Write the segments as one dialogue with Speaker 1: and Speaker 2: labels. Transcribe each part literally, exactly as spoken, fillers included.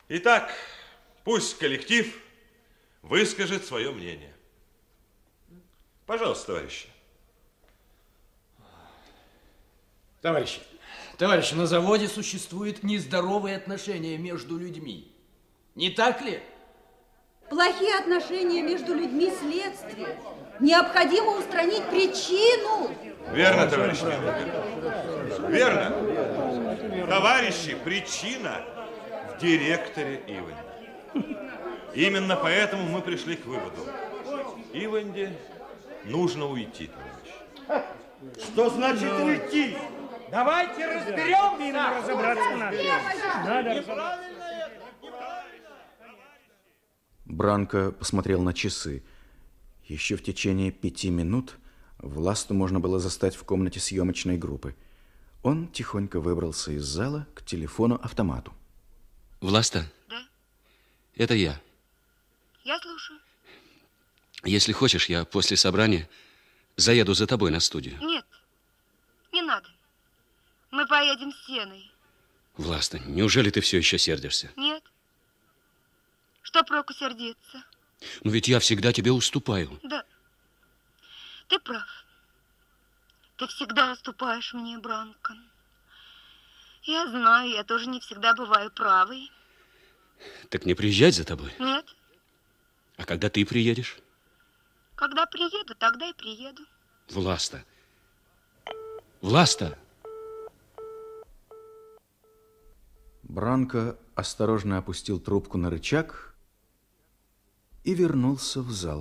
Speaker 1: Итак, пусть коллектив выскажет свое мнение. Пожалуйста, товарищи.
Speaker 2: Товарищи, товарищи, на заводе существуют нездоровые отношения между людьми. Не так ли?
Speaker 3: Плохие отношения между людьми – следствие. Необходимо устранить причину.
Speaker 1: Верно, товарищи. Верно. Товарищи, причина в директоре Иванде. Именно поэтому мы пришли к выводу. Иванде нужно уйти, товарищи.
Speaker 4: Что значит уйти?
Speaker 5: Давайте разберемся. Именно разобраться надо. Надо разобраться.
Speaker 6: Бранко посмотрел на часы. Еще в течение пяти минут Власту можно было застать в комнате съемочной группы. Он тихонько выбрался из зала к телефону-автомату.
Speaker 7: Власта?
Speaker 8: Да?
Speaker 7: Это я.
Speaker 8: Я слушаю.
Speaker 7: Если хочешь, я после собрания заеду за тобой на студию.
Speaker 8: Нет, не надо. Мы поедем с Сеной.
Speaker 7: Власта, неужели ты все еще сердишься?
Speaker 8: Нет. Что проку сердиться?
Speaker 7: Ну ведь я всегда тебе уступаю.
Speaker 8: Да. Ты прав. Ты всегда уступаешь мне, Бранко. Я знаю, я тоже не всегда бываю правой.
Speaker 7: Так не приезжать за тобой?
Speaker 8: Нет.
Speaker 7: А когда ты приедешь?
Speaker 8: Когда приеду, тогда и приеду.
Speaker 7: Власта. Власта.
Speaker 6: Бранко осторожно опустил трубку на рычаг и вернулся в зал.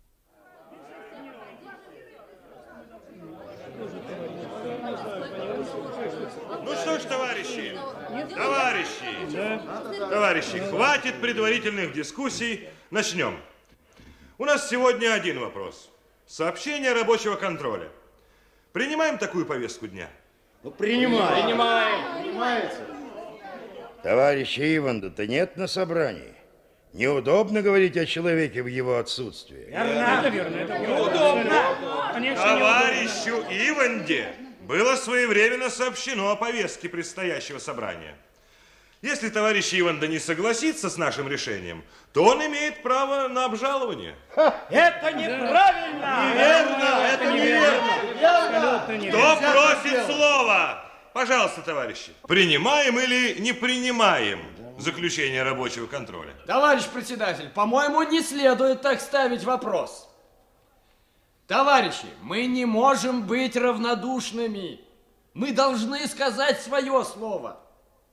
Speaker 1: Ну что ж, товарищи, товарищи, товарищи, хватит предварительных дискуссий, начнем. У нас сегодня один вопрос. Сообщение рабочего контроля. Принимаем такую повестку дня?
Speaker 4: Ну, принимаем.
Speaker 5: Принимаем.
Speaker 4: Принимается.
Speaker 9: Товарища Иванда-то нет на собрании. Неудобно говорить о человеке в его отсутствии.
Speaker 5: Верно, это верно. Это неудобно. Конечно,
Speaker 1: Товарищу Иванде было своевременно сообщено о повестке предстоящего собрания. Если товарищ Иванда не согласится с нашим решением, то он имеет право на обжалование.
Speaker 5: это неправильно.
Speaker 4: Неверно, это неверно.
Speaker 1: Кто просит слова? Пожалуйста, товарищи. Принимаем или не принимаем заключение рабочего контроля?
Speaker 2: Товарищ председатель, по-моему, не следует так ставить вопрос. Товарищи, мы не можем быть равнодушными. Мы должны сказать свое слово.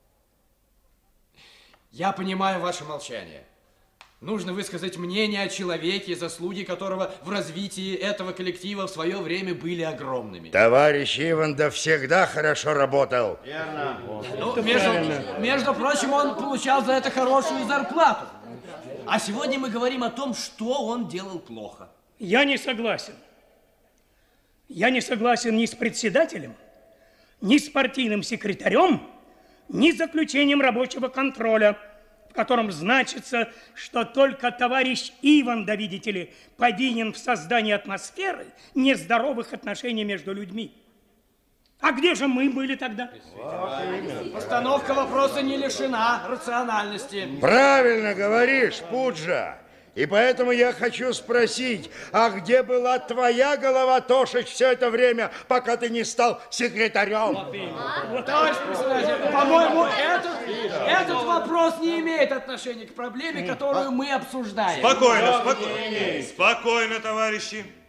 Speaker 2: Я понимаю ваше молчание. Нужно высказать мнение о человеке, заслуги которого в развитии этого коллектива в свое время были огромными.
Speaker 9: Товарищ Иванда всегда хорошо работал.
Speaker 4: Верно.
Speaker 2: Ну, между, между прочим, он получал за это хорошую зарплату. А сегодня мы говорим о том, что он делал плохо.
Speaker 5: Я не согласен. Я не согласен ни с председателем, ни с партийным секретарем, ни с заключением рабочего контроля, в котором значится, что только товарищ Иванда, видите ли, повинен в создании атмосферы нездоровых отношений между людьми. А где же мы были тогда?
Speaker 2: Постановка вопроса не лишена рациональности.
Speaker 9: Правильно говоришь, Пуджа. И поэтому я хочу спросить, а где была твоя голова, Тошич, все это время, пока ты не стал секретарем?
Speaker 2: Товарищ председатель, по-моему, этот, этот вопрос не имеет отношения к проблеме, которую мы обсуждаем.
Speaker 1: Спокойно, спокойно. Спокойно, товарищи.